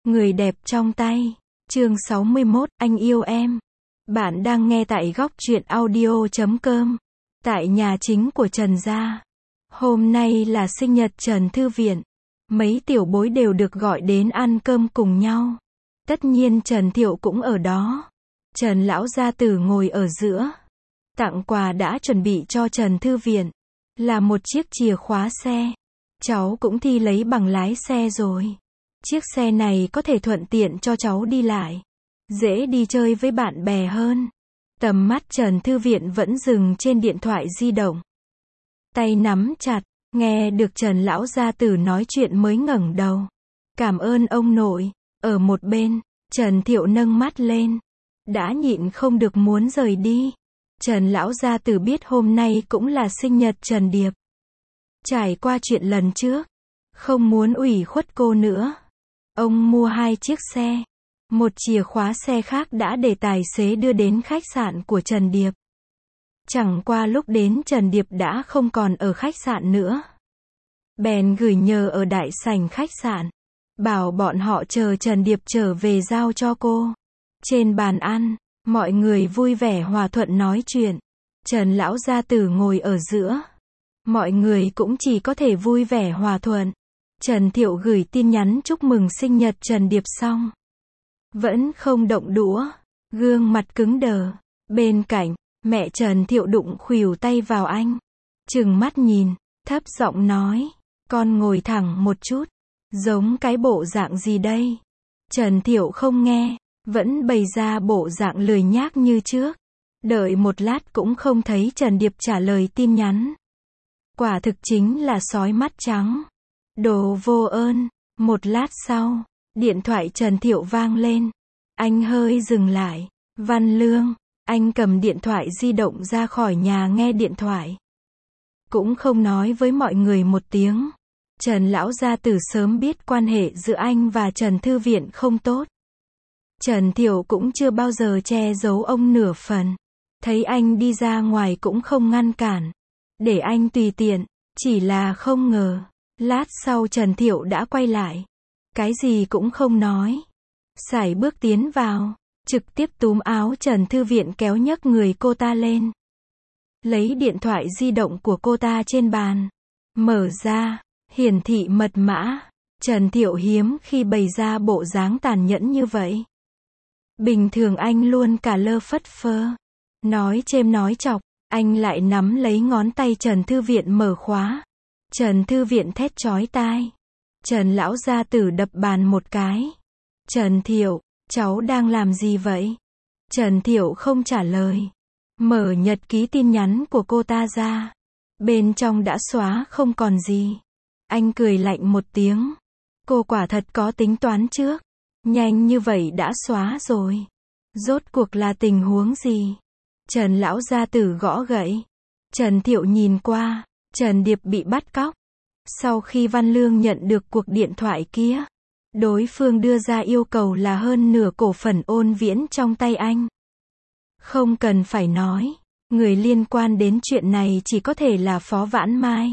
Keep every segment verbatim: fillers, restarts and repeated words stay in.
Người đẹp trong tay. Chương sáu mươi mốt, anh yêu em. Bạn đang nghe tại góc truyện audio chấm com. Tại nhà chính của Trần gia. Hôm nay là sinh nhật Trần Thư Viện. Mấy tiểu bối đều được gọi đến ăn cơm cùng nhau. Tất nhiên Trần Thiệu cũng ở đó. Trần lão gia tử ngồi ở giữa. Tặng quà đã chuẩn bị cho Trần Thư Viện. Là một chiếc chìa khóa xe. Cháu cũng thi lấy bằng lái xe rồi. Chiếc xe này có thể thuận tiện cho cháu đi lại. Dễ đi chơi với bạn bè hơn. Tầm mắt Trần Thư Viện vẫn dừng trên điện thoại di động. Tay nắm chặt, nghe được Trần lão gia tử nói chuyện mới ngẩng đầu. Cảm ơn ông nội. Ở một bên, Trần Thiệu nâng mắt lên. Đã nhịn không được muốn rời đi. Trần lão gia tử biết hôm nay cũng là sinh nhật Trần Điệp. Trải qua chuyện lần trước, không muốn ủy khuất cô nữa. Ông mua hai chiếc xe. Một chìa khóa xe khác đã để tài xế đưa đến khách sạn của Trần Điệp. Chẳng qua lúc đến Trần Điệp đã không còn ở khách sạn nữa. Bèn gửi nhờ ở đại sảnh khách sạn. Bảo bọn họ chờ Trần Điệp trở về giao cho cô. Trên bàn ăn, mọi người vui vẻ hòa thuận nói chuyện. Trần lão gia tử ngồi ở giữa. Mọi người cũng chỉ có thể vui vẻ hòa thuận. Trần Thiệu gửi tin nhắn chúc mừng sinh nhật Trần Điệp xong. Vẫn không động đũa. Gương mặt cứng đờ. Bên cạnh, mẹ Trần Thiệu đụng khuỷu tay vào anh. Trừng mắt nhìn, thấp giọng nói. Con ngồi thẳng một chút. Giống cái bộ dạng gì đây? Trần Thiệu không nghe. Vẫn bày ra bộ dạng lười nhác như trước. Đợi một lát cũng không thấy Trần Điệp trả lời tin nhắn. Quả thực chính là sói mắt trắng. Đồ vô ơn. Một lát sau, điện thoại Trần Thiệu vang lên. Anh hơi dừng lại. Văn Lương. Anh cầm điện thoại di động ra khỏi nhà nghe điện thoại. Cũng không nói với mọi người một tiếng. Trần lão gia tử sớm biết quan hệ giữa anh và Trần Thư Viện không tốt. Trần Thiệu cũng chưa bao giờ che giấu ông nửa phần. Thấy anh đi ra ngoài cũng không ngăn cản. Để anh tùy tiện. Chỉ là không ngờ. Lát sau Trần Thiệu đã quay lại. Cái gì cũng không nói. Sải bước tiến vào. Trực tiếp túm áo Trần Thư Viện kéo nhấc người cô ta lên. Lấy điện thoại di động của cô ta trên bàn. Mở ra. Hiển thị mật mã. Trần Thiệu hiếm khi bày ra bộ dáng tàn nhẫn như vậy. Bình thường anh luôn cả lơ phất phơ. Nói chêm nói chọc. Anh lại nắm lấy ngón tay Trần Thư Viện mở khóa. Trần Thư Viện thét chói tai. Trần lão gia tử đập bàn một cái. Trần Thiệu, cháu đang làm gì vậy? Trần Thiệu không trả lời. Mở nhật ký tin nhắn của cô ta ra. Bên trong đã xóa không còn gì. Anh cười lạnh một tiếng. Cô quả thật có tính toán trước. Nhanh như vậy đã xóa rồi. Rốt cuộc là tình huống gì? Trần lão gia tử gõ gậy. Trần Thiệu nhìn qua. Trần Điệp bị bắt cóc. Sau khi Văn Lương nhận được cuộc điện thoại kia, đối phương đưa ra yêu cầu là hơn nửa cổ phần Ôn Viễn trong tay anh. Không cần phải nói, người liên quan đến chuyện này chỉ có thể là Phó Vãn Mai.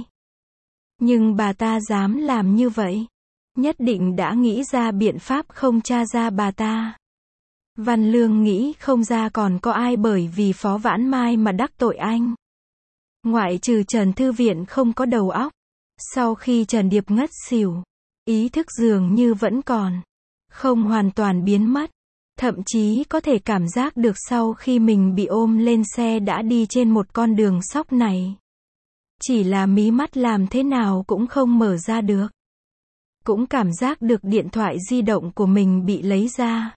Nhưng bà ta dám làm như vậy, nhất định đã nghĩ ra biện pháp không tra ra bà ta. Văn Lương nghĩ không ra còn có ai bởi vì Phó Vãn Mai mà đắc tội anh. Ngoại trừ Trần Thư Viện không có đầu óc. Sau khi Trần Điệp ngất xỉu, ý thức dường như vẫn còn. Không hoàn toàn biến mất. Thậm chí có thể cảm giác được sau khi mình bị ôm lên xe đã đi trên một con đường sóc này. Chỉ là mí mắt làm thế nào cũng không mở ra được. Cũng cảm giác được điện thoại di động của mình bị lấy ra.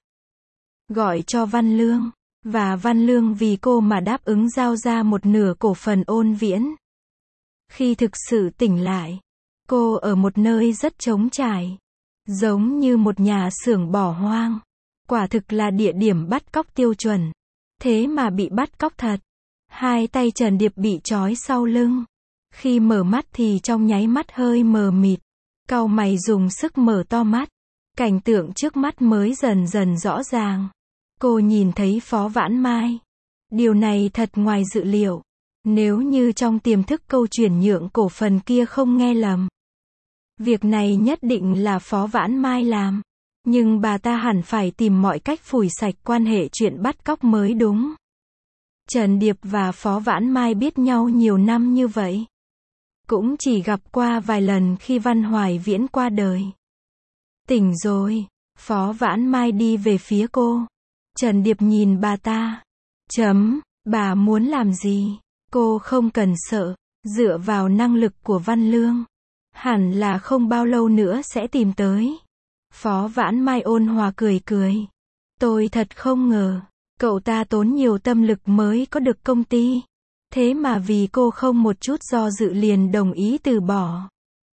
Gọi cho Văn Lương. Và Văn Lương vì cô mà đáp ứng giao ra một nửa cổ phần Ôn Viễn. Khi thực sự tỉnh lại, cô ở một nơi rất trống trải. Giống như một nhà xưởng bỏ hoang. Quả thực là địa điểm bắt cóc tiêu chuẩn. Thế mà bị bắt cóc thật. Hai tay Trần Điệp bị trói sau lưng. Khi mở mắt thì trong nháy mắt hơi mờ mịt. Cau mày dùng sức mở to mắt. Cảnh tượng trước mắt mới dần dần rõ ràng. Cô nhìn thấy Phó Vãn Mai. Điều này thật ngoài dự liệu. Nếu như trong tiềm thức câu chuyển nhượng cổ phần kia không nghe lầm. Việc này nhất định là Phó Vãn Mai làm. Nhưng bà ta hẳn phải tìm mọi cách phủi sạch quan hệ chuyện bắt cóc mới đúng. Trần Điệp và Phó Vãn Mai biết nhau nhiều năm như vậy. Cũng chỉ gặp qua vài lần khi Văn Hoài Viễn qua đời. Tỉnh rồi. Phó Vãn Mai đi về phía cô. Trần Điệp nhìn bà ta. Chấm, bà muốn làm gì? Cô không cần sợ. Dựa vào năng lực của Văn Lương, hẳn là không bao lâu nữa sẽ tìm tới. Phó Vãn Mai ôn hòa cười cười. Tôi thật không ngờ, cậu ta tốn nhiều tâm lực mới có được công ty. Thế mà vì cô không một chút do dự liền đồng ý từ bỏ.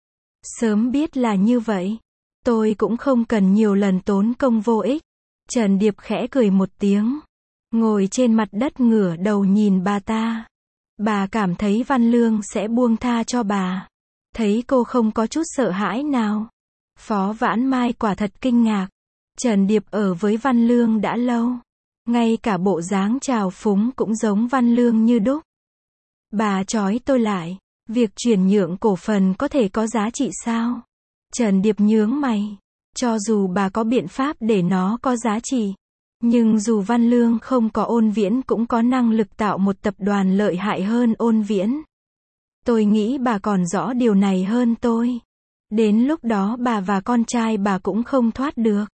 Sớm biết là như vậy, tôi cũng không cần nhiều lần tốn công vô ích. Trần Điệp khẽ cười một tiếng, ngồi trên mặt đất ngửa đầu nhìn bà ta. Bà cảm thấy Văn Lương sẽ buông tha cho bà. Thấy cô không có chút sợ hãi nào. Phó Vãn Mai quả thật kinh ngạc. Trần Điệp ở với Văn Lương đã lâu. Ngay cả bộ dáng trào phúng cũng giống Văn Lương như đúc. Bà trói tôi lại. Việc chuyển nhượng cổ phần có thể có giá trị sao? Trần Điệp nhướng mày. Cho dù bà có biện pháp để nó có giá trị. Nhưng dù Văn Lương không có Ôn Viễn cũng có năng lực tạo một tập đoàn lợi hại hơn Ôn Viễn. Tôi nghĩ bà còn rõ điều này hơn tôi. Đến lúc đó bà và con trai bà cũng không thoát được.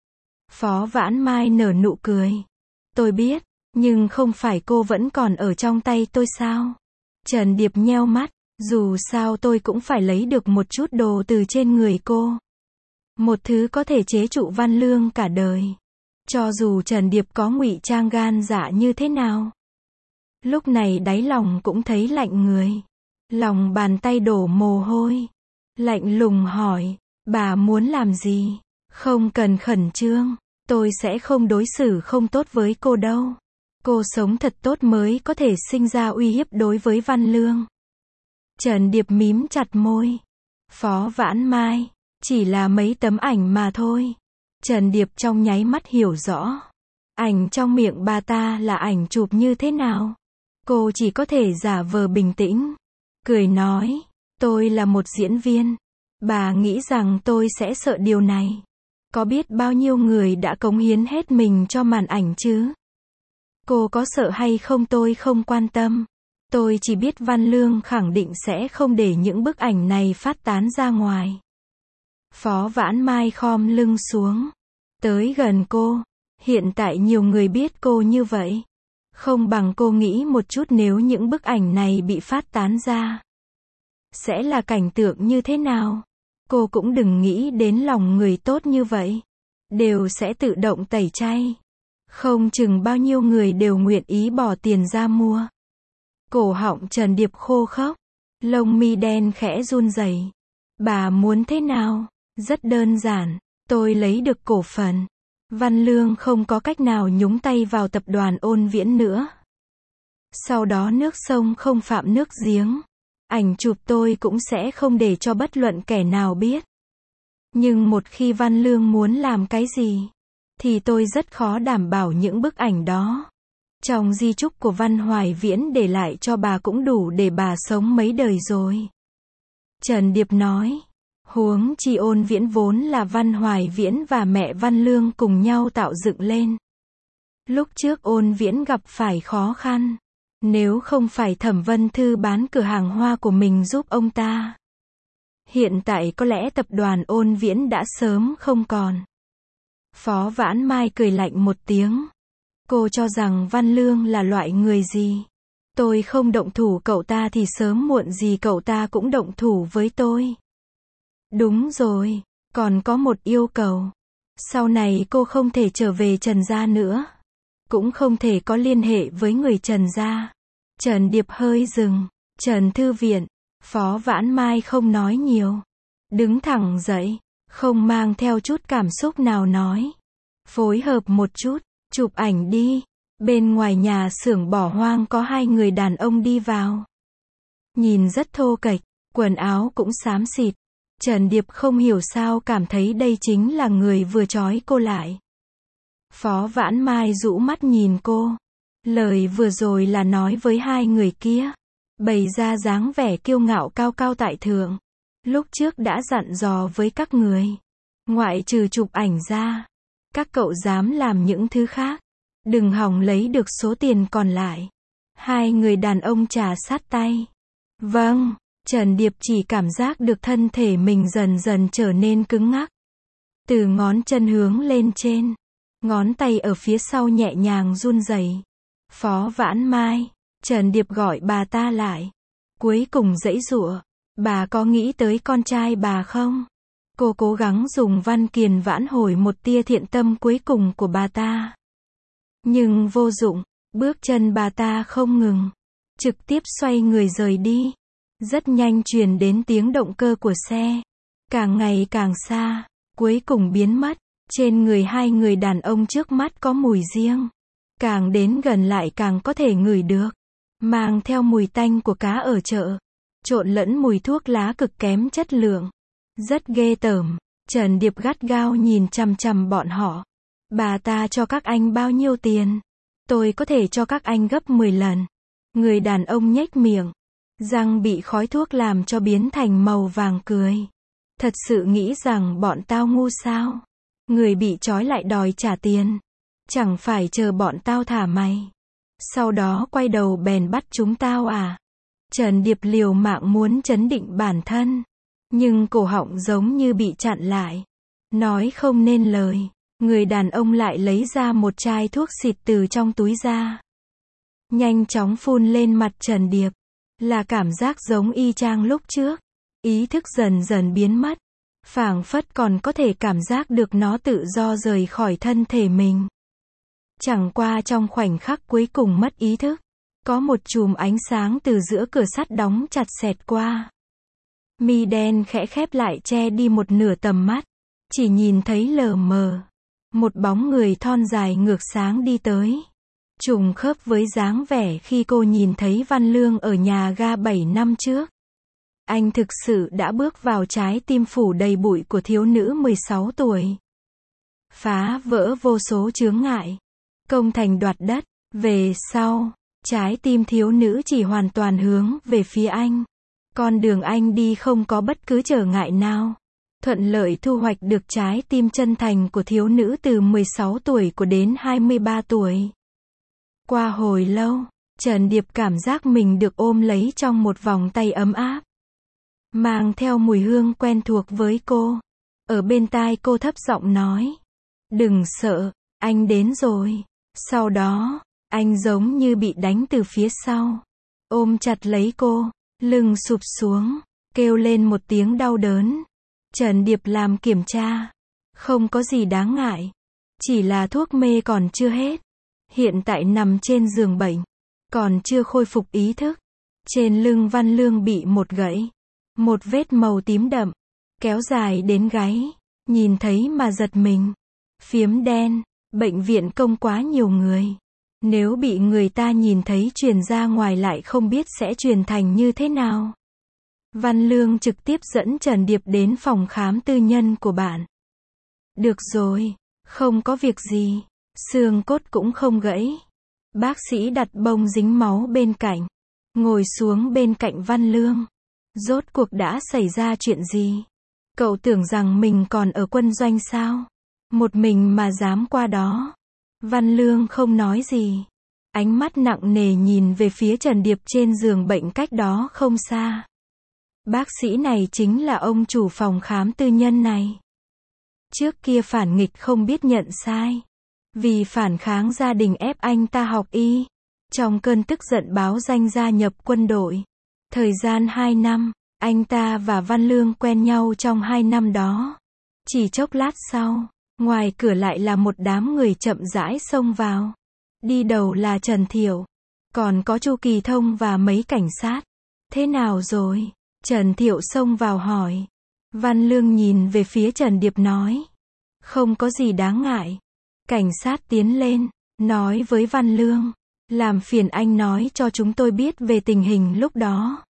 Phó Vãn Mai nở nụ cười. Tôi biết, nhưng không phải cô vẫn còn ở trong tay tôi sao? Trần Điệp nheo mắt, dù sao tôi cũng phải lấy được một chút đồ từ trên người cô. Một thứ có thể chế trụ Văn Lương cả đời. Cho dù Trần Điệp có ngụy trang gan dạ như thế nào. Lúc này đáy lòng cũng thấy lạnh người. Lòng bàn tay đổ mồ hôi. Lạnh lùng hỏi, bà muốn làm gì? Không cần khẩn trương, tôi sẽ không đối xử không tốt với cô đâu. Cô sống thật tốt mới có thể sinh ra uy hiếp đối với Văn Lương. Trần Điệp mím chặt môi. Phó Vãn Mai, chỉ là mấy tấm ảnh mà thôi. Trần Điệp trong nháy mắt hiểu rõ. Ảnh trong miệng bà ta là ảnh chụp như thế nào? Cô chỉ có thể giả vờ bình tĩnh. Cười nói, tôi là một diễn viên. Bà nghĩ rằng tôi sẽ sợ điều này. Có biết bao nhiêu người đã cống hiến hết mình cho màn ảnh chứ? Cô có sợ hay không tôi không quan tâm. Tôi chỉ biết Văn Lương khẳng định sẽ không để những bức ảnh này phát tán ra ngoài. Phó Vãn Mai khom lưng xuống. Tới gần cô. Hiện tại nhiều người biết cô như vậy. Không bằng cô nghĩ một chút nếu những bức ảnh này bị phát tán ra. Sẽ là cảnh tượng như thế nào? Cô cũng đừng nghĩ đến lòng người tốt như vậy. Đều sẽ tự động tẩy chay. Không chừng bao nhiêu người đều nguyện ý bỏ tiền ra mua. Cổ họng Trần Điệp khô khốc. Lông mi đen khẽ run rẩy. Bà muốn thế nào? Rất đơn giản. Tôi lấy được cổ phần. Văn Lương không có cách nào nhúng tay vào tập đoàn Ôn Viễn nữa. Sau đó nước sông không phạm nước giếng. Ảnh chụp tôi cũng sẽ không để cho bất luận kẻ nào biết. Nhưng một khi Văn Lương muốn làm cái gì, thì tôi rất khó đảm bảo những bức ảnh đó. Trong di chúc của Văn Hoài Viễn để lại cho bà cũng đủ để bà sống mấy đời rồi. Trần Điệp nói. Huống chi Ôn Viễn vốn là Văn Hoài Viễn và mẹ Văn Lương cùng nhau tạo dựng lên. Lúc trước Ôn Viễn gặp phải khó khăn. Nếu không phải Thẩm Vân Thư bán cửa hàng hoa của mình giúp ông ta, hiện tại có lẽ tập đoàn Ôn Viễn đã sớm không còn. Phó Vãn Mai cười lạnh một tiếng. Cô cho rằng Văn Lương là loại người gì? Tôi không động thủ cậu ta thì sớm muộn gì cậu ta cũng động thủ với tôi. Đúng rồi, còn có một yêu cầu. Sau này cô không thể trở về Trần gia nữa. Cũng không thể có liên hệ với người Trần gia. Trần Điệp hơi dừng. Trần Thư Viện. Phó Vãn Mai không nói nhiều. Đứng thẳng dậy. Không mang theo chút cảm xúc nào nói. Phối hợp một chút. Chụp ảnh đi. Bên ngoài nhà xưởng bỏ hoang có hai người đàn ông đi vào. Nhìn rất thô kệch. Quần áo cũng xám xịt. Trần Điệp không hiểu sao cảm thấy đây chính là người vừa trói cô lại. Phó Vãn Mai rũ mắt nhìn cô. Lời vừa rồi là nói với hai người kia. Bày ra dáng vẻ kiêu ngạo cao cao tại thượng. Lúc trước đã dặn dò với các người. Ngoại trừ chụp ảnh ra, các cậu dám làm những thứ khác. Đừng hòng lấy được số tiền còn lại. Hai người đàn ông trà sát tay. Vâng, Trần Điệp chỉ cảm giác được thân thể mình dần dần trở nên cứng ngắc. Từ ngón chân hướng lên trên, ngón tay ở phía sau nhẹ nhàng run rẩy. Phó Vãn Mai, Trần Điệp gọi bà ta lại. Cuối cùng giãy giụa, bà có nghĩ tới con trai bà không? Cô cố gắng dùng văn kiền vãn hồi một tia thiện tâm cuối cùng của bà ta. Nhưng vô dụng, bước chân bà ta không ngừng, trực tiếp xoay người rời đi. Rất nhanh truyền đến tiếng động cơ của xe, càng ngày càng xa, cuối cùng biến mất. Trên người hai người đàn ông trước mắt có mùi riêng, càng đến gần lại càng có thể ngửi được, mang theo mùi tanh của cá ở chợ, trộn lẫn mùi thuốc lá cực kém chất lượng. Rất ghê tởm. Trần Điệp gắt gao nhìn chằm chằm bọn họ. Bà ta cho các anh bao nhiêu tiền? Tôi có thể cho các anh gấp mười lần. Người đàn ông nhếch miệng, răng bị khói thuốc làm cho biến thành màu vàng cười. Thật sự nghĩ rằng bọn tao ngu sao? Người bị trói lại đòi trả tiền. Chẳng phải chờ bọn tao thả mày, sau đó quay đầu bèn bắt chúng tao à? Trần Điệp liều mạng muốn trấn định bản thân, nhưng cổ họng giống như bị chặn lại. Nói không nên lời. Người đàn ông lại lấy ra một chai thuốc xịt từ trong túi ra, nhanh chóng phun lên mặt Trần Điệp. Là cảm giác giống y chang lúc trước. Ý thức dần dần biến mất, phảng phất còn có thể cảm giác được nó tự do rời khỏi thân thể mình. Chẳng qua trong khoảnh khắc cuối cùng mất ý thức, có một chùm ánh sáng từ giữa cửa sắt đóng chặt xẹt qua. Mi đen khẽ khép lại che đi một nửa tầm mắt, chỉ nhìn thấy lờ mờ. Một bóng người thon dài ngược sáng đi tới. Trùng khớp với dáng vẻ khi cô nhìn thấy Văn Lương ở nhà ga bảy năm trước. Anh thực sự đã bước vào trái tim phủ đầy bụi của thiếu nữ mười sáu tuổi. Phá vỡ vô số chướng ngại, công thành đoạt đất. Về sau, trái tim thiếu nữ chỉ hoàn toàn hướng về phía anh. Con đường anh đi không có bất cứ trở ngại nào. Thuận lợi thu hoạch được trái tim chân thành của thiếu nữ từ mười sáu tuổi của đến hai mươi ba tuổi. Qua hồi lâu, Trần Điệp cảm giác mình được ôm lấy trong một vòng tay ấm áp, mang theo mùi hương quen thuộc với cô. Ở bên tai cô thấp giọng nói, đừng sợ, anh đến rồi. Sau đó, anh giống như bị đánh từ phía sau, ôm chặt lấy cô, lưng sụp xuống, kêu lên một tiếng đau đớn. Trần Điệp làm kiểm tra, không có gì đáng ngại, chỉ là thuốc mê còn chưa hết. Hiện tại nằm trên giường bệnh, còn chưa khôi phục ý thức. Trên lưng Văn Lương bị một gãy, một vết màu tím đậm, kéo dài đến gáy, nhìn thấy mà giật mình. Phiếm đen, bệnh viện công quá nhiều người. Nếu bị người ta nhìn thấy truyền ra ngoài lại không biết sẽ truyền thành như thế nào. Văn Lương trực tiếp dẫn Trần Điệp đến phòng khám tư nhân của bạn. Được rồi, không có việc gì, xương cốt cũng không gãy. Bác sĩ đặt bông dính máu bên cạnh, ngồi xuống bên cạnh Văn Lương. Rốt cuộc đã xảy ra chuyện gì? Cậu tưởng rằng mình còn ở quân doanh sao? Một mình mà dám qua đó. Văn Lương không nói gì, ánh mắt nặng nề nhìn về phía Trần Điệp trên giường bệnh cách đó không xa. Bác sĩ này chính là ông chủ phòng khám tư nhân này. Trước kia phản nghịch không biết nhận sai, vì phản kháng gia đình ép anh ta học y. Trong cơn tức giận báo danh gia nhập quân đội. Thời gian hai năm, anh ta và Văn Lương quen nhau trong hai năm đó. Chỉ chốc lát sau, ngoài cửa lại là một đám người chậm rãi xông vào. Đi đầu là Trần Thiệu, còn có Chu Kỳ Thông và mấy cảnh sát. Thế nào rồi? Trần Thiệu xông vào hỏi. Văn Lương nhìn về phía Trần Điệp nói, không có gì đáng ngại. Cảnh sát tiến lên, nói với Văn Lương, làm phiền anh nói cho chúng tôi biết về tình hình lúc đó.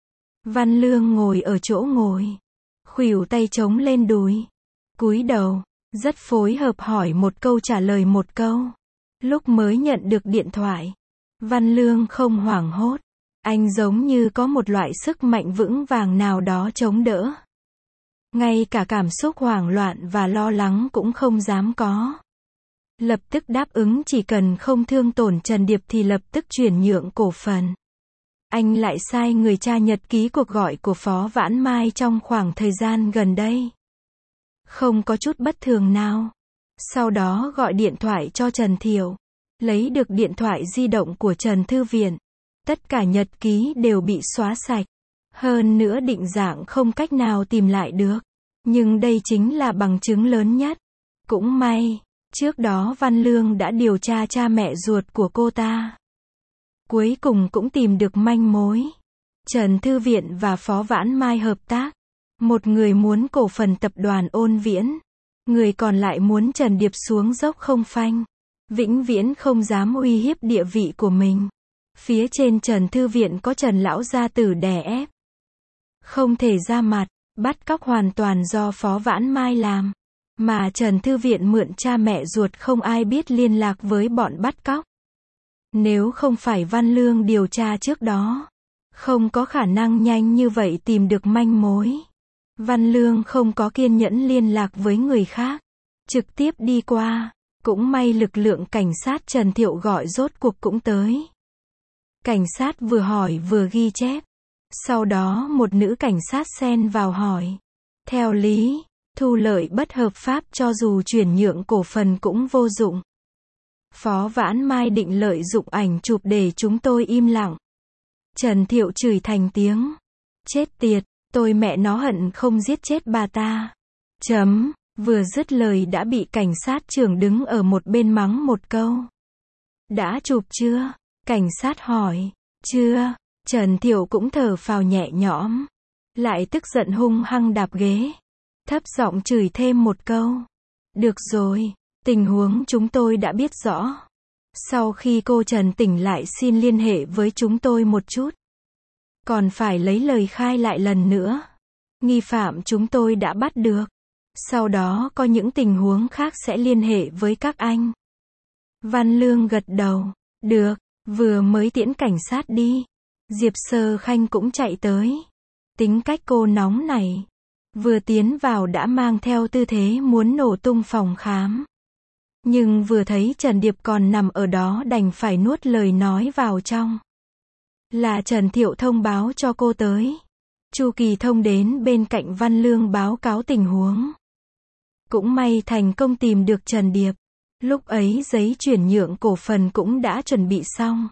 Văn Lương ngồi ở chỗ ngồi, khuỷu tay chống lên đùi, cúi đầu, rất phối hợp hỏi một câu trả lời một câu. Lúc mới nhận được điện thoại, Văn Lương không hoảng hốt. Anh giống như có một loại sức mạnh vững vàng nào đó chống đỡ. Ngay cả cảm xúc hoảng loạn và lo lắng cũng không dám có. Lập tức đáp ứng chỉ cần không thương tổn Trần Điệp thì lập tức chuyển nhượng cổ phần. Anh lại sai người tra nhật ký cuộc gọi của Phó Vãn Mai trong khoảng thời gian gần đây. Không có chút bất thường nào. Sau đó gọi điện thoại cho Trần Thiệu. Lấy được điện thoại di động của Trần Thư Viện. Tất cả nhật ký đều bị xóa sạch. Hơn nữa định dạng không cách nào tìm lại được. Nhưng đây chính là bằng chứng lớn nhất. Cũng may, trước đó Văn Lương đã điều tra cha mẹ ruột của cô ta. Cuối cùng cũng tìm được manh mối. Trần Thư Viện và Phó Vãn Mai hợp tác. Một người muốn cổ phần tập đoàn Ôn Viễn. Người còn lại muốn Trần Điệp xuống dốc không phanh. Vĩnh viễn không dám uy hiếp địa vị của mình. Phía trên Trần Thư Viện có Trần Lão gia tử đè ép. Không thể ra mặt, bắt cóc hoàn toàn do Phó Vãn Mai làm. Mà Trần Thư Viện mượn cha mẹ ruột không ai biết liên lạc với bọn bắt cóc. Nếu không phải Văn Lương điều tra trước đó, không có khả năng nhanh như vậy tìm được manh mối. Văn Lương không có kiên nhẫn liên lạc với người khác. Trực tiếp đi qua. Cũng may lực lượng cảnh sát Trần Thiệu gọi rốt cuộc cũng tới. Cảnh sát vừa hỏi vừa ghi chép. Sau đó một nữ cảnh sát xen vào hỏi. Theo lý, thu lợi bất hợp pháp cho dù chuyển nhượng cổ phần cũng vô dụng. Phó Vãn Mai định lợi dụng ảnh chụp để chúng tôi im lặng. Trần Thiệu chửi thành tiếng. Chết tiệt, tôi mẹ nó hận không giết chết bà ta. Chấm, vừa dứt lời đã bị cảnh sát trưởng đứng ở một bên mắng một câu. Đã chụp chưa? Cảnh sát hỏi. Chưa. Trần Thiệu cũng thở phào nhẹ nhõm. Lại tức giận hung hăng đạp ghế. Thấp giọng chửi thêm một câu. Được rồi, tình huống chúng tôi đã biết rõ. Sau khi cô Trần tỉnh lại xin liên hệ với chúng tôi một chút. Còn phải lấy lời khai lại lần nữa. Nghi phạm chúng tôi đã bắt được. Sau đó có những tình huống khác sẽ liên hệ với các anh. Văn Lương gật đầu. Được, vừa mới tiễn cảnh sát đi. Diệp Sơ Khanh cũng chạy tới. Tính cách cô nóng này. Vừa tiến vào đã mang theo tư thế muốn nổ tung phòng khám. Nhưng vừa thấy Trần Điệp còn nằm ở đó đành phải nuốt lời nói vào trong. Là Trần Thiệu thông báo cho cô tới. Chu Kỳ Thông đến bên cạnh Văn Lương báo cáo tình huống. Cũng may thành công tìm được Trần Điệp. Lúc ấy giấy chuyển nhượng cổ phần cũng đã chuẩn bị xong.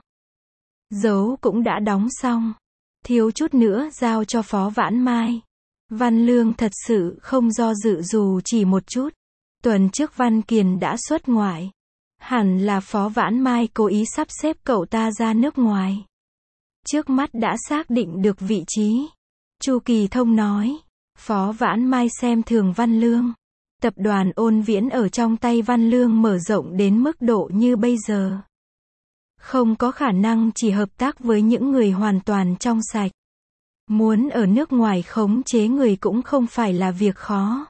Dấu cũng đã đóng xong. Thiếu chút nữa giao cho Phó Vãn Mai. Văn Lương thật sự không do dự dù chỉ một chút. Tuần trước Văn Kiền đã xuất ngoại. Hẳn là Phó Vãn Mai cố ý sắp xếp cậu ta ra nước ngoài. Trước mắt đã xác định được vị trí. Chu Kỳ Thông nói. Phó Vãn Mai xem thường Văn Lương. Tập đoàn Ôn Viễn ở trong tay Văn Lương mở rộng đến mức độ như bây giờ. Không có khả năng chỉ hợp tác với những người hoàn toàn trong sạch. Muốn ở nước ngoài khống chế người cũng không phải là việc khó.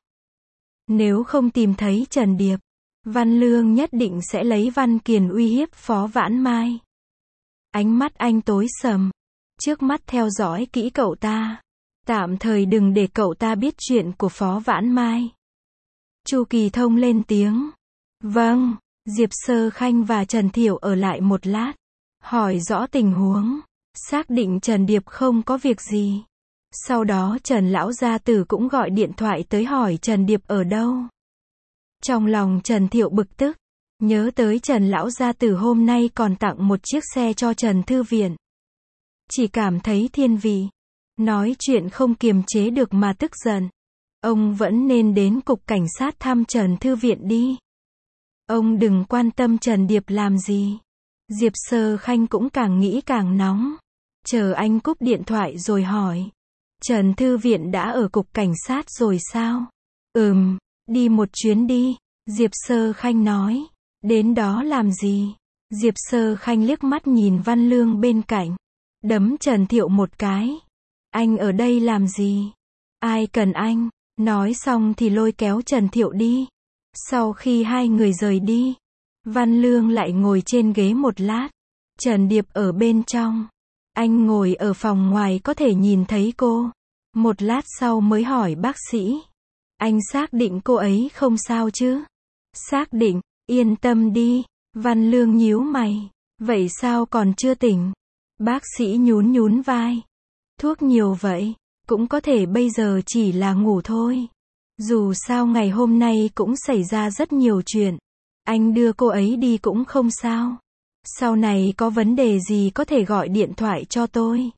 Nếu không tìm thấy Trần Điệp, Văn Lương nhất định sẽ lấy Văn Kiền uy hiếp Phó Vãn Mai. Ánh mắt anh tối sầm. Trước mắt theo dõi kỹ cậu ta. Tạm thời đừng để cậu ta biết chuyện của Phó Vãn Mai. Chu Kỳ Thông lên tiếng. Vâng. Diệp Sơ Khanh và Trần Thiệu ở lại một lát. Hỏi rõ tình huống. Xác định Trần Điệp không có việc gì. Sau đó Trần Lão gia tử cũng gọi điện thoại tới hỏi Trần Điệp ở đâu. Trong lòng Trần Thiệu bực tức. Nhớ tới Trần Lão gia tử hôm nay còn tặng một chiếc xe cho Trần Thư Viện. Chỉ cảm thấy thiên vị. Nói chuyện không kiềm chế được mà tức giận. Ông vẫn nên đến cục cảnh sát thăm Trần Thư Viện đi. Ông đừng quan tâm Trần Điệp làm gì. Diệp Sơ Khanh cũng càng nghĩ càng nóng. Chờ anh cúp điện thoại rồi hỏi. Trần Thư Viện đã ở cục cảnh sát rồi sao? Ừm, đi một chuyến đi. Diệp Sơ Khanh nói. Đến đó làm gì? Diệp Sơ Khanh liếc mắt nhìn Văn Lương bên cạnh. Đấm Trần Thiệu một cái. Anh ở đây làm gì? Ai cần anh? Nói xong thì lôi kéo Trần Thiệu đi. Sau khi hai người rời đi, Văn Lương lại ngồi trên ghế một lát. Trần Điệp ở bên trong. Anh ngồi ở phòng ngoài có thể nhìn thấy cô. Một lát sau mới hỏi bác sĩ. Anh xác định cô ấy không sao chứ? Xác định, yên tâm đi. Văn Lương nhíu mày. Vậy sao còn chưa tỉnh? Bác sĩ nhún nhún vai. Thuốc nhiều vậy, cũng có thể bây giờ chỉ là ngủ thôi. Dù sao ngày hôm nay cũng xảy ra rất nhiều chuyện. Anh đưa cô ấy đi cũng không sao. Sau này có vấn đề gì có thể gọi điện thoại cho tôi.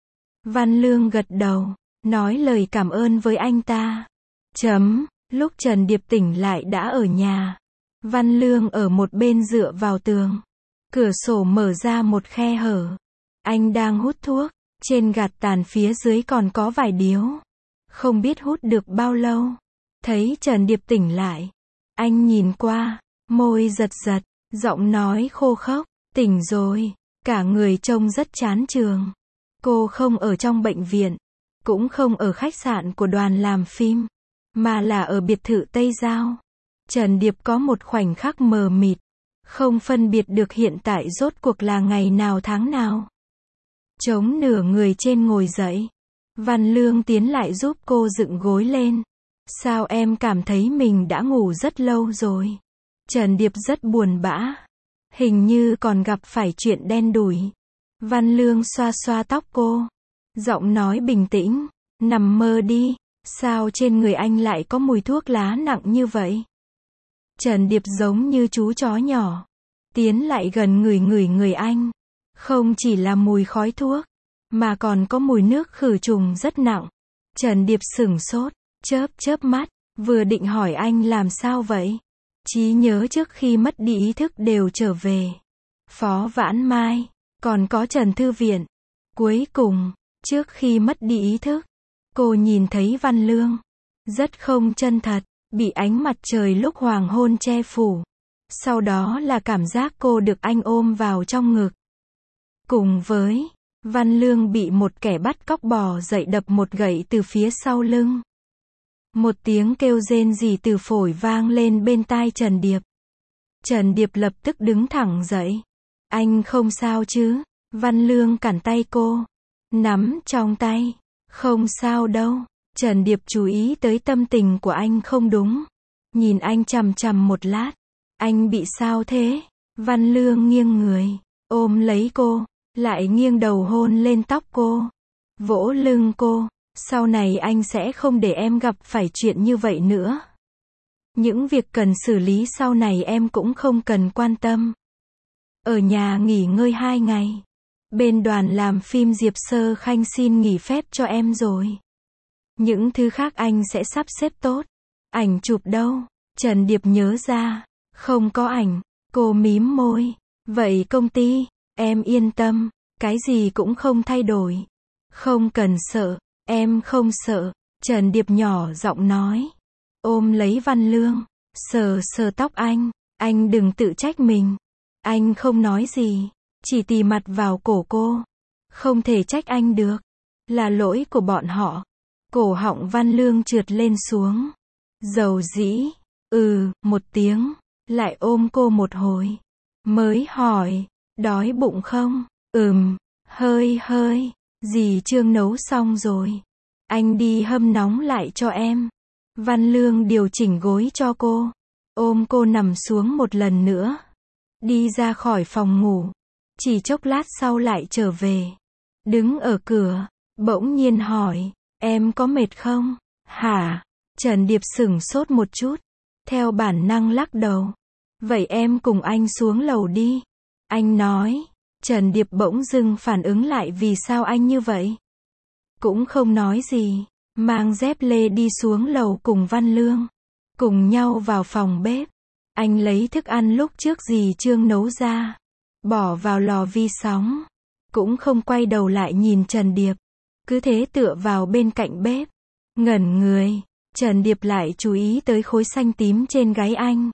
Văn Lương gật đầu, nói lời cảm ơn với anh ta. Chấm, lúc Trần Điệp tỉnh lại đã ở nhà. Văn Lương ở một bên dựa vào tường. Cửa sổ mở ra một khe hở. Anh đang hút thuốc, trên gạt tàn phía dưới còn có vài điếu. Không biết hút được bao lâu. Thấy Trần Điệp tỉnh lại. Anh nhìn qua, môi giật giật, giọng nói khô khốc. Tỉnh rồi, cả người trông rất chán chường. Cô không ở trong bệnh viện, cũng không ở khách sạn của đoàn làm phim, mà là ở biệt thự Tây Giao. Trần Điệp có một khoảnh khắc mờ mịt, không phân biệt được hiện tại rốt cuộc là ngày nào tháng nào. Chống nửa người trên ngồi dậy. Văn Lương tiến lại giúp cô dựng gối lên. Sao em cảm thấy mình đã ngủ rất lâu rồi? Trần Điệp rất buồn bã. Hình như còn gặp phải chuyện đen đủi. Văn Lương xoa xoa tóc cô. Giọng nói bình tĩnh. Nằm mơ đi. Sao trên người anh lại có mùi thuốc lá nặng như vậy? Trần Điệp giống như chú chó nhỏ. Tiến lại gần ngửi ngửi người anh. Không chỉ là mùi khói thuốc, mà còn có mùi nước khử trùng rất nặng. Trần Điệp sửng sốt, chớp chớp mắt, vừa định hỏi anh làm sao vậy? Trí nhớ trước khi mất đi ý thức đều trở về. Phó Vãn Mai, còn có Trần Thư Viện. Cuối cùng, trước khi mất đi ý thức, cô nhìn thấy Văn Lương. Rất không chân thật, bị ánh mặt trời lúc hoàng hôn che phủ. Sau đó là cảm giác cô được anh ôm vào trong ngực. Cùng với, Văn Lương bị một kẻ bắt cóc bò dậy đập một gậy từ phía sau lưng. Một tiếng kêu rên rỉ từ phổi vang lên bên tai Trần Điệp. Trần Điệp lập tức đứng thẳng dậy. Anh không sao chứ? Văn Lương cản tay cô. Nắm trong tay. Không sao đâu. Trần Điệp chú ý tới tâm tình của anh không đúng. Nhìn anh chằm chằm một lát. Anh bị sao thế? Văn Lương nghiêng người, ôm lấy cô, lại nghiêng đầu hôn lên tóc cô. Vỗ lưng cô. Sau này anh sẽ không để em gặp phải chuyện như vậy nữa. Những việc cần xử lý sau này em cũng không cần quan tâm. Ở nhà nghỉ ngơi hai ngày. Bên đoàn làm phim Diệp Sơ Khanh xin nghỉ phép cho em rồi. Những thứ khác anh sẽ sắp xếp tốt. Ảnh chụp đâu? Trần Điệp nhớ ra. Không có ảnh. Cô mím môi. Vậy công ty, em yên tâm. Cái gì cũng không thay đổi. Không cần sợ. Em không sợ. Trần Điệp nhỏ giọng nói. Ôm lấy Văn Lương. Sờ sờ tóc anh. Anh đừng tự trách mình. Anh không nói gì. Chỉ tì mặt vào cổ cô. Không thể trách anh được. Là lỗi của bọn họ. Cổ họng Văn Lương trượt lên xuống. Dầu dĩ. Ừ, một tiếng. Lại ôm cô một hồi. Mới hỏi. Đói bụng không? Ừm. Hơi hơi. Dì Trương nấu xong rồi. Anh đi hâm nóng lại cho em. Văn Lương điều chỉnh gối cho cô. Ôm cô nằm xuống một lần nữa. Đi ra khỏi phòng ngủ. Chỉ chốc lát sau lại trở về. Đứng ở cửa. Bỗng nhiên hỏi. Em có mệt không? Hả? Trần Điệp sửng sốt một chút. Theo bản năng lắc đầu. Vậy em cùng anh xuống lầu đi. Anh nói. Trần Điệp bỗng dưng phản ứng lại vì sao anh như vậy. Cũng không nói gì. Mang dép lê đi xuống lầu cùng Văn Lương. Cùng nhau vào phòng bếp. Anh lấy thức ăn lúc trước dì Trương nấu ra. Bỏ vào lò vi sóng. Cũng không quay đầu lại nhìn Trần Điệp. Cứ thế tựa vào bên cạnh bếp. Ngẩn người. Trần Điệp lại chú ý tới khối xanh tím trên gáy anh.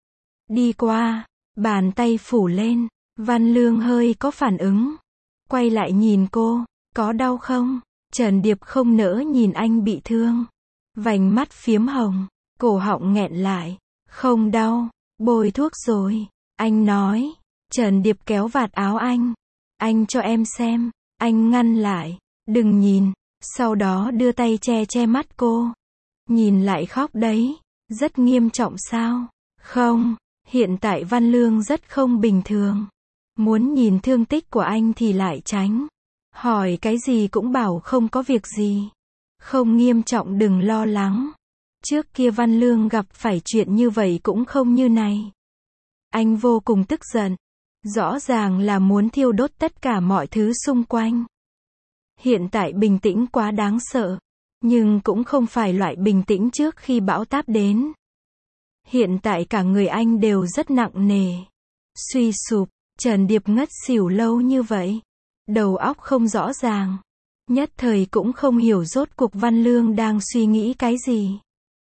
Đi qua. Bàn tay phủ lên. Văn Lương hơi có phản ứng. Quay lại nhìn cô. Có đau không? Trần Điệp không nỡ nhìn anh bị thương. Vành mắt phiếm hồng. Cổ họng nghẹn lại. Không đau. Bôi thuốc rồi. Anh nói. Trần Điệp kéo vạt áo anh. Anh cho em xem. Anh ngăn lại. Đừng nhìn. Sau đó đưa tay che che mắt cô. Nhìn lại khóc đấy. Rất nghiêm trọng sao? Không, hiện tại Văn Lương rất không bình thường. Muốn nhìn thương tích của anh thì lại tránh. Hỏi cái gì cũng bảo không có việc gì. Không nghiêm trọng đừng lo lắng. Trước kia Văn Lương gặp phải chuyện như vậy cũng không như này. Anh vô cùng tức giận. Rõ ràng là muốn thiêu đốt tất cả mọi thứ xung quanh. Hiện tại bình tĩnh quá đáng sợ. Nhưng cũng không phải loại bình tĩnh trước khi bão táp đến. Hiện tại cả người anh đều rất nặng nề. Suy sụp, Trần Điệp ngất xỉu lâu như vậy. Đầu óc không rõ ràng. Nhất thời cũng không hiểu rốt cuộc Văn Lương đang suy nghĩ cái gì.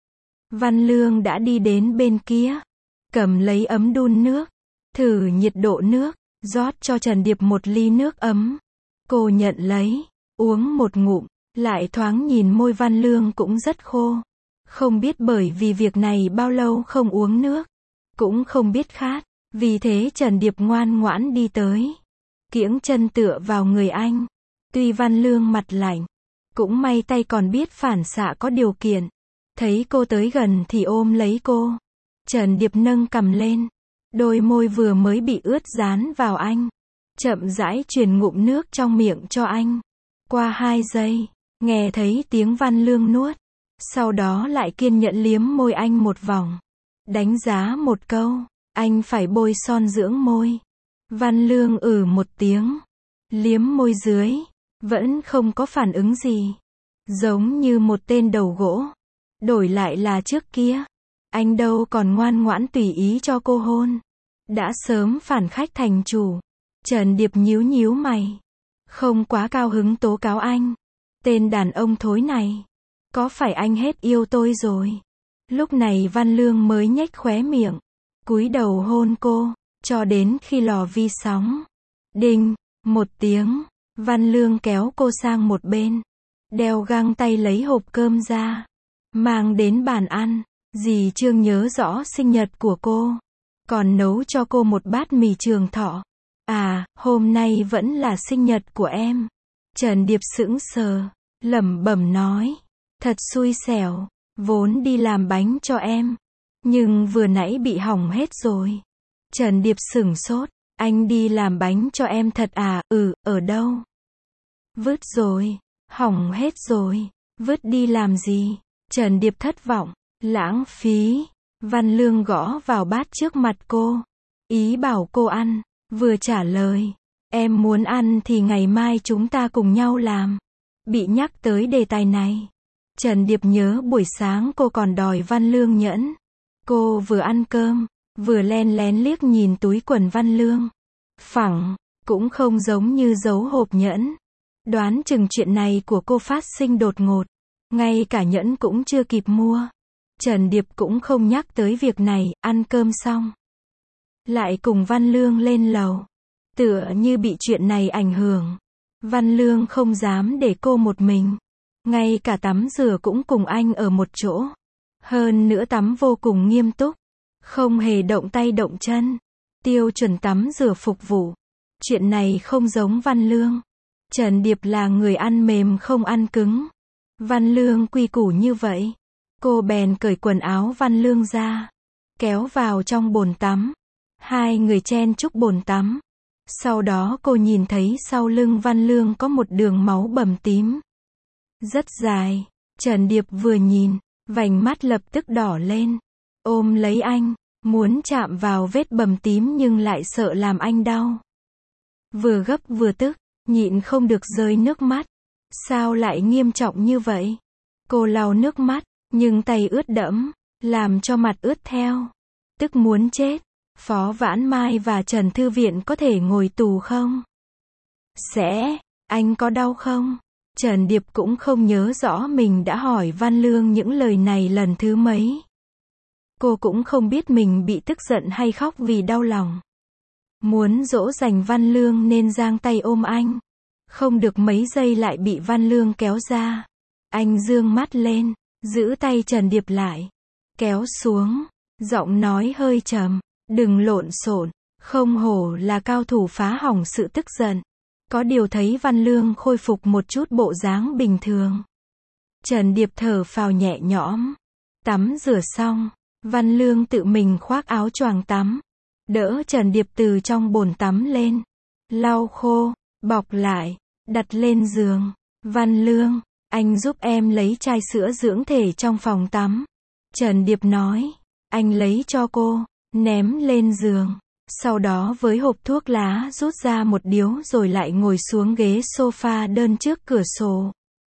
Văn Lương đã đi đến bên kia. Cầm lấy ấm đun nước. Thử nhiệt độ nước. Rót cho Trần Điệp một ly nước ấm. Cô nhận lấy. Uống một ngụm. Lại thoáng nhìn môi Văn Lương cũng rất khô. Không biết bởi vì việc này bao lâu không uống nước. Cũng không biết khát. Vì thế Trần Điệp ngoan ngoãn đi tới. Kiễng chân tựa vào người anh. Tuy Văn Lương mặt lạnh. Cũng may tay còn biết phản xạ có điều kiện. Thấy cô tới gần thì ôm lấy cô. Trần Điệp nâng cằm lên. Đôi môi vừa mới bị ướt dán vào anh. Chậm rãi truyền ngụm nước trong miệng cho anh. Qua hai giây. Nghe thấy tiếng Văn Lương nuốt. Sau đó lại kiên nhẫn liếm môi anh một vòng. Đánh giá một câu. Anh phải bôi son dưỡng môi. Văn Lương ử một tiếng. Liếm môi dưới. Vẫn không có phản ứng gì. Giống như một tên đầu gỗ. Đổi lại là trước kia. Anh đâu còn ngoan ngoãn tùy ý cho cô hôn. Đã sớm phản khách thành chủ. Trần Điệp nhíu nhíu mày. Không quá cao hứng tố cáo anh. Tên đàn ông thối này. Có phải anh hết yêu tôi rồi? Lúc này Văn Lương mới nhếch khóe miệng. Cúi đầu hôn cô. Cho đến khi lò vi sóng. Đinh. Một tiếng. Văn Lương kéo cô sang một bên. Đeo găng tay lấy hộp cơm ra. Mang đến bàn ăn. Dì Trương nhớ rõ sinh nhật của cô. Còn nấu cho cô một bát mì Trường Thọ. À, hôm nay vẫn là sinh nhật của em. Trần Điệp sững sờ. Lẩm bẩm nói. Thật xui xẻo. Vốn đi làm bánh cho em. Nhưng vừa nãy bị hỏng hết rồi. Trần Điệp sửng sốt. Anh đi làm bánh cho em thật à? Ừ, ở đâu? Vứt rồi. Hỏng hết rồi. Vứt đi làm gì? Trần Điệp thất vọng. Lãng phí. Văn Lương gõ vào bát trước mặt cô. Ý bảo cô ăn. Vừa trả lời. Em muốn ăn thì ngày mai chúng ta cùng nhau làm. Bị nhắc tới đề tài này. Trần Điệp nhớ buổi sáng cô còn đòi Văn Lương nhẫn. Cô vừa ăn cơm. Vừa len lén liếc nhìn túi quần Văn Lương. Phẳng. Cũng không giống như giấu hộp nhẫn. Đoán chừng chuyện này của cô phát sinh đột ngột. Ngay cả nhẫn cũng chưa kịp mua. Trần Điệp cũng không nhắc tới việc này. Ăn cơm xong. Lại cùng Văn Lương lên lầu. Tựa như bị chuyện này ảnh hưởng. Văn Lương không dám để cô một mình. Ngay cả tắm rửa cũng cùng anh ở một chỗ. Hơn nữa tắm vô cùng nghiêm túc. Không hề động tay động chân. Tiêu chuẩn tắm rửa phục vụ. Chuyện này không giống Văn Lương. Trần Điệp là người ăn mềm không ăn cứng. Văn Lương quy củ như vậy. Cô bèn cởi quần áo Văn Lương ra. Kéo vào trong bồn tắm. Hai người chen chúc bồn tắm. Sau đó cô nhìn thấy sau lưng Văn Lương có một đường máu bầm tím. Rất dài. Trần Điệp vừa nhìn. Vành mắt lập tức đỏ lên. Ôm lấy anh. Muốn chạm vào vết bầm tím nhưng lại sợ làm anh đau. Vừa gấp vừa tức. Nhịn không được rơi nước mắt. Sao lại nghiêm trọng như vậy? Cô lau nước mắt. Nhưng tay ướt đẫm. Làm cho mặt ướt theo. Tức muốn chết. Phó Vãn Mai và Trần Thư Viện có thể ngồi tù không? Sẽ. Anh có đau không? Trần Điệp cũng không nhớ rõ mình đã hỏi Văn Lương những lời này lần thứ mấy. Cô cũng không biết mình bị tức giận hay khóc vì đau lòng. Muốn dỗ dành Văn Lương nên giang tay ôm anh. Không được mấy giây lại bị Văn Lương kéo ra. Anh dương mắt lên. Giữ tay Trần Điệp lại. Kéo xuống. Giọng nói hơi trầm. Đừng lộn xộn. Không hổ là cao thủ phá hỏng sự tức giận. Có điều thấy Văn Lương khôi phục một chút bộ dáng bình thường. Trần Điệp thở phào nhẹ nhõm. Tắm rửa xong, Văn Lương tự mình khoác áo choàng tắm, đỡ Trần Điệp từ trong bồn tắm lên, lau khô, bọc lại, đặt lên giường. Văn Lương, anh giúp em lấy chai sữa dưỡng thể trong phòng tắm. Trần Điệp nói. Anh lấy cho cô, ném lên giường. Sau đó với hộp thuốc lá rút ra một điếu rồi lại ngồi xuống ghế sofa đơn trước cửa sổ.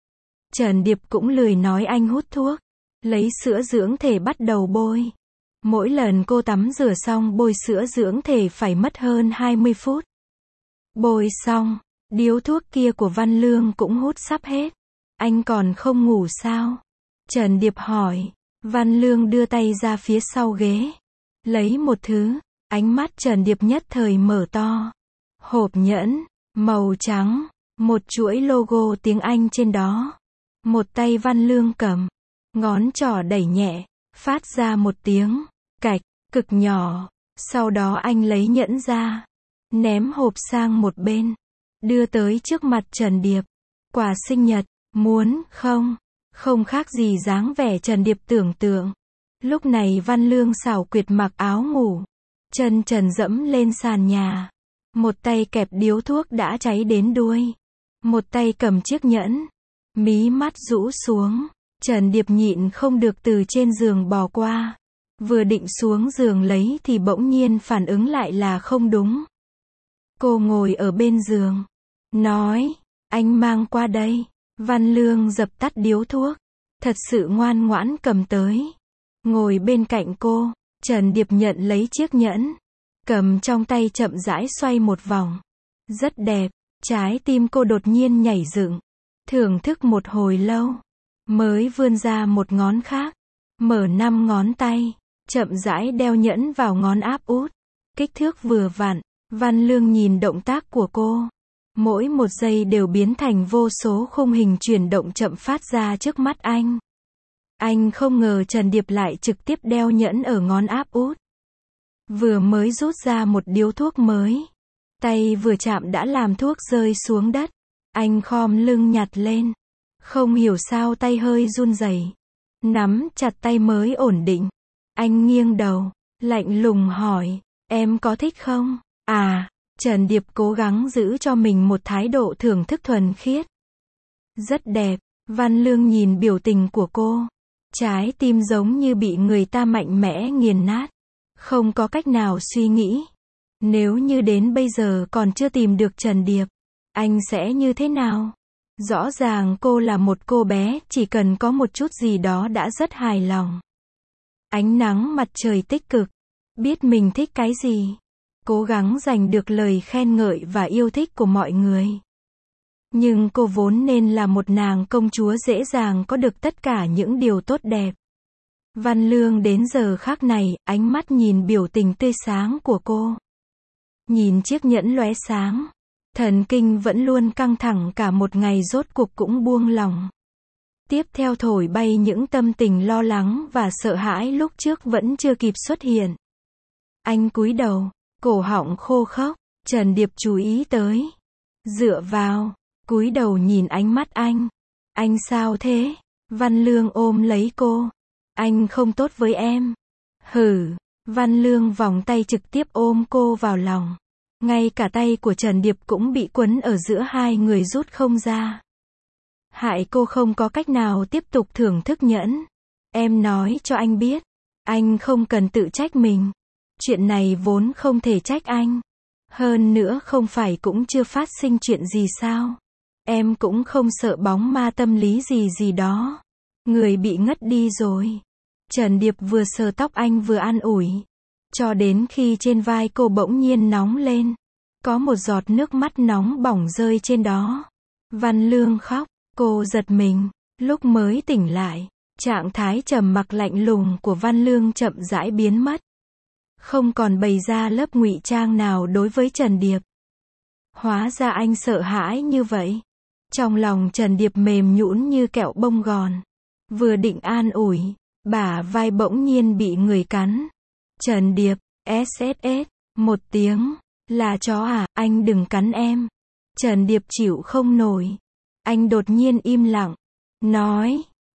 Trần Điệp cũng lười nói anh hút thuốc. Lấy sữa dưỡng thể bắt đầu bôi. Mỗi lần cô tắm rửa xong bôi sữa dưỡng thể phải mất hơn hai mươi phút. Bôi xong, điếu thuốc kia của Văn Lương cũng hút sắp hết. Anh còn không ngủ sao? Trần Điệp hỏi. Văn Lương đưa tay ra phía sau ghế. Lấy một thứ. Ánh mắt Trần Điệp nhất thời mở to. Hộp nhẫn, màu trắng, một chuỗi logo tiếng Anh trên đó. Một tay Văn Lương cầm, ngón trỏ đẩy nhẹ, phát ra một tiếng cạch, cực nhỏ. Sau đó anh lấy nhẫn ra, ném hộp sang một bên, đưa tới trước mặt Trần Điệp. Quà sinh nhật, muốn không? Không khác gì dáng vẻ Trần Điệp tưởng tượng. Lúc này Văn Lương xảo quyệt mặc áo ngủ, chân trần dẫm lên sàn nhà. Một tay kẹp điếu thuốc đã cháy đến đuôi, một tay cầm chiếc nhẫn. Mí mắt rũ xuống, Trần Điệp nhịn không được từ trên giường bò qua. Vừa định xuống giường lấy thì bỗng nhiên phản ứng lại là không đúng. Cô ngồi ở bên giường, nói, anh mang qua đây. Văn Lương dập tắt điếu thuốc, thật sự ngoan ngoãn cầm tới. Ngồi bên cạnh cô, Trần Điệp nhận lấy chiếc nhẫn, cầm trong tay chậm rãi xoay một vòng. Rất đẹp, trái tim cô đột nhiên nhảy dựng. Thưởng thức một hồi lâu, mới vươn ra một ngón khác, mở năm ngón tay, chậm rãi đeo nhẫn vào ngón áp út. Kích thước vừa vặn, Văn Lương nhìn động tác của cô. Mỗi một giây đều biến thành vô số khung hình chuyển động chậm phát ra trước mắt anh. Anh không ngờ Trần Điệp lại trực tiếp đeo nhẫn ở ngón áp út. Vừa mới rút ra một điếu thuốc mới, tay vừa chạm đã làm thuốc rơi xuống đất. Anh khom lưng nhặt lên. Không hiểu sao tay hơi run rẩy, nắm chặt tay mới ổn định. Anh nghiêng đầu, lạnh lùng hỏi, em có thích không? À, Trần Điệp cố gắng giữ cho mình một thái độ thưởng thức thuần khiết. Rất đẹp. Văn Lương nhìn biểu tình của cô, trái tim giống như bị người ta mạnh mẽ nghiền nát. Không có cách nào suy nghĩ. Nếu như đến bây giờ còn chưa tìm được Trần Điệp, anh sẽ như thế nào? Rõ ràng cô là một cô bé, chỉ cần có một chút gì đó đã rất hài lòng. Ánh nắng mặt trời tích cực, biết mình thích cái gì, cố gắng giành được lời khen ngợi và yêu thích của mọi người. Nhưng cô vốn nên là một nàng công chúa dễ dàng có được tất cả những điều tốt đẹp. Văn Lương đến giờ khắc này, ánh mắt nhìn biểu tình tươi sáng của cô. Nhìn chiếc nhẫn lóe sáng. Thần kinh vẫn luôn căng thẳng cả một ngày rốt cuộc cũng buông lỏng. Tiếp theo thổi bay những tâm tình lo lắng và sợ hãi lúc trước vẫn chưa kịp xuất hiện. Anh cúi đầu, cổ họng khô khốc. Trần Điệp chú ý tới. Dựa vào, cúi đầu nhìn ánh mắt anh. Anh sao thế? Văn Lương ôm lấy cô. Anh không tốt với em. Hử. Văn Lương vòng tay trực tiếp ôm cô vào lòng. Ngay cả tay của Trần Điệp cũng bị quấn ở giữa hai người rút không ra. Hại cô không có cách nào tiếp tục thưởng thức nhẫn. Em nói cho anh biết, anh không cần tự trách mình. Chuyện này vốn không thể trách anh. Hơn nữa không phải cũng chưa phát sinh chuyện gì sao? Em cũng không sợ bóng ma tâm lý gì gì đó. Người bị ngất đi rồi. Trần Điệp vừa sờ tóc anh vừa an ủi. Cho đến khi trên vai cô bỗng nhiên nóng lên. Có một giọt nước mắt nóng bỏng rơi trên đó. Văn Lương khóc. Cô giật mình. Lúc mới tỉnh lại, trạng thái trầm mặc lạnh lùng của Văn Lương chậm rãi biến mất. Không còn bày ra lớp ngụy trang nào đối với Trần Điệp. Hóa ra anh sợ hãi như vậy. Trong lòng Trần Điệp mềm nhũn như kẹo bông gòn. Vừa định an ủi, bả vai bỗng nhiên bị người cắn. Trần Điệp, ét ét ét, một tiếng, là chó à, anh đừng cắn em. Trần Điệp chịu không nổi. Anh đột nhiên im lặng, nói,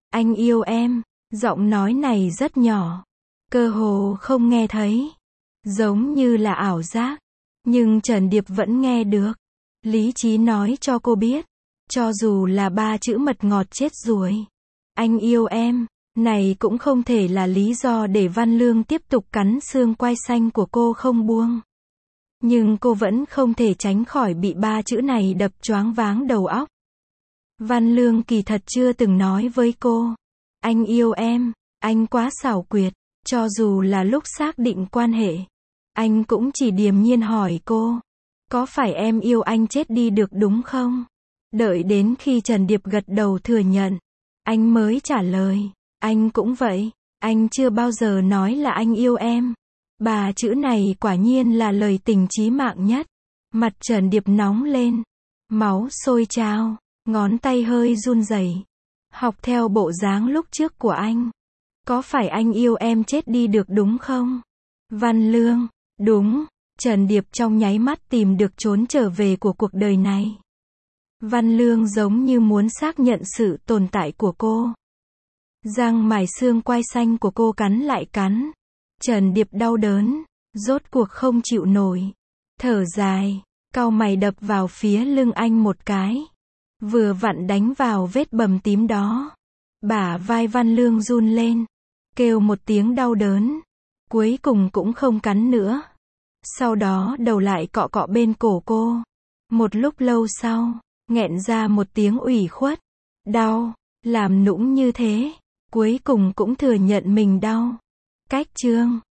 Anh yêu em. Giọng nói này rất nhỏ. Cơ hồ không nghe thấy. Giống như là ảo giác. Nhưng Trần Điệp vẫn nghe được. Lý trí nói cho cô biết. Cho dù là ba chữ mật ngọt chết ruồi. Anh yêu em. Này cũng không thể là lý do để Văn Lương tiếp tục cắn xương quai xanh của cô không buông. Nhưng cô vẫn không thể tránh khỏi bị ba chữ này đập choáng váng đầu óc. Văn Lương kỳ thật chưa từng nói với cô. Anh yêu em. Anh quá xảo quyệt. Cho dù là lúc xác định quan hệ. Anh cũng chỉ điềm nhiên hỏi cô. Có phải em yêu anh chết đi được đúng không? Đợi đến khi Trần Điệp gật đầu thừa nhận. Anh mới trả lời. Anh cũng vậy. Anh chưa bao giờ nói là anh yêu em. Ba chữ này quả nhiên là lời tình chí mạng nhất. Mặt Trần Điệp nóng lên. Máu sôi trào. Ngón tay hơi run rẩy. Học theo bộ dáng lúc trước của anh. Có phải anh yêu em chết đi được đúng không? Văn Lương. Đúng. Trần Điệp trong nháy mắt tìm được trốn trở về của cuộc đời này. Văn Lương giống như muốn xác nhận sự tồn tại của cô. Răng mài xương quai xanh của cô cắn lại cắn. Trần Điệp đau đớn. Rốt cuộc không chịu nổi. Thở dài. Cau mày đập vào phía lưng anh một cái. Vừa vặn đánh vào vết bầm tím đó. Bả vai Văn Lương run lên. Kêu một tiếng đau đớn. Cuối cùng cũng không cắn nữa. Sau đó đầu lại cọ cọ bên cổ cô. Một lúc lâu sau, nghẹn ra một tiếng ủy khuất. Đau. Làm nũng như thế. Cuối cùng cũng thừa nhận mình đau. Cách chương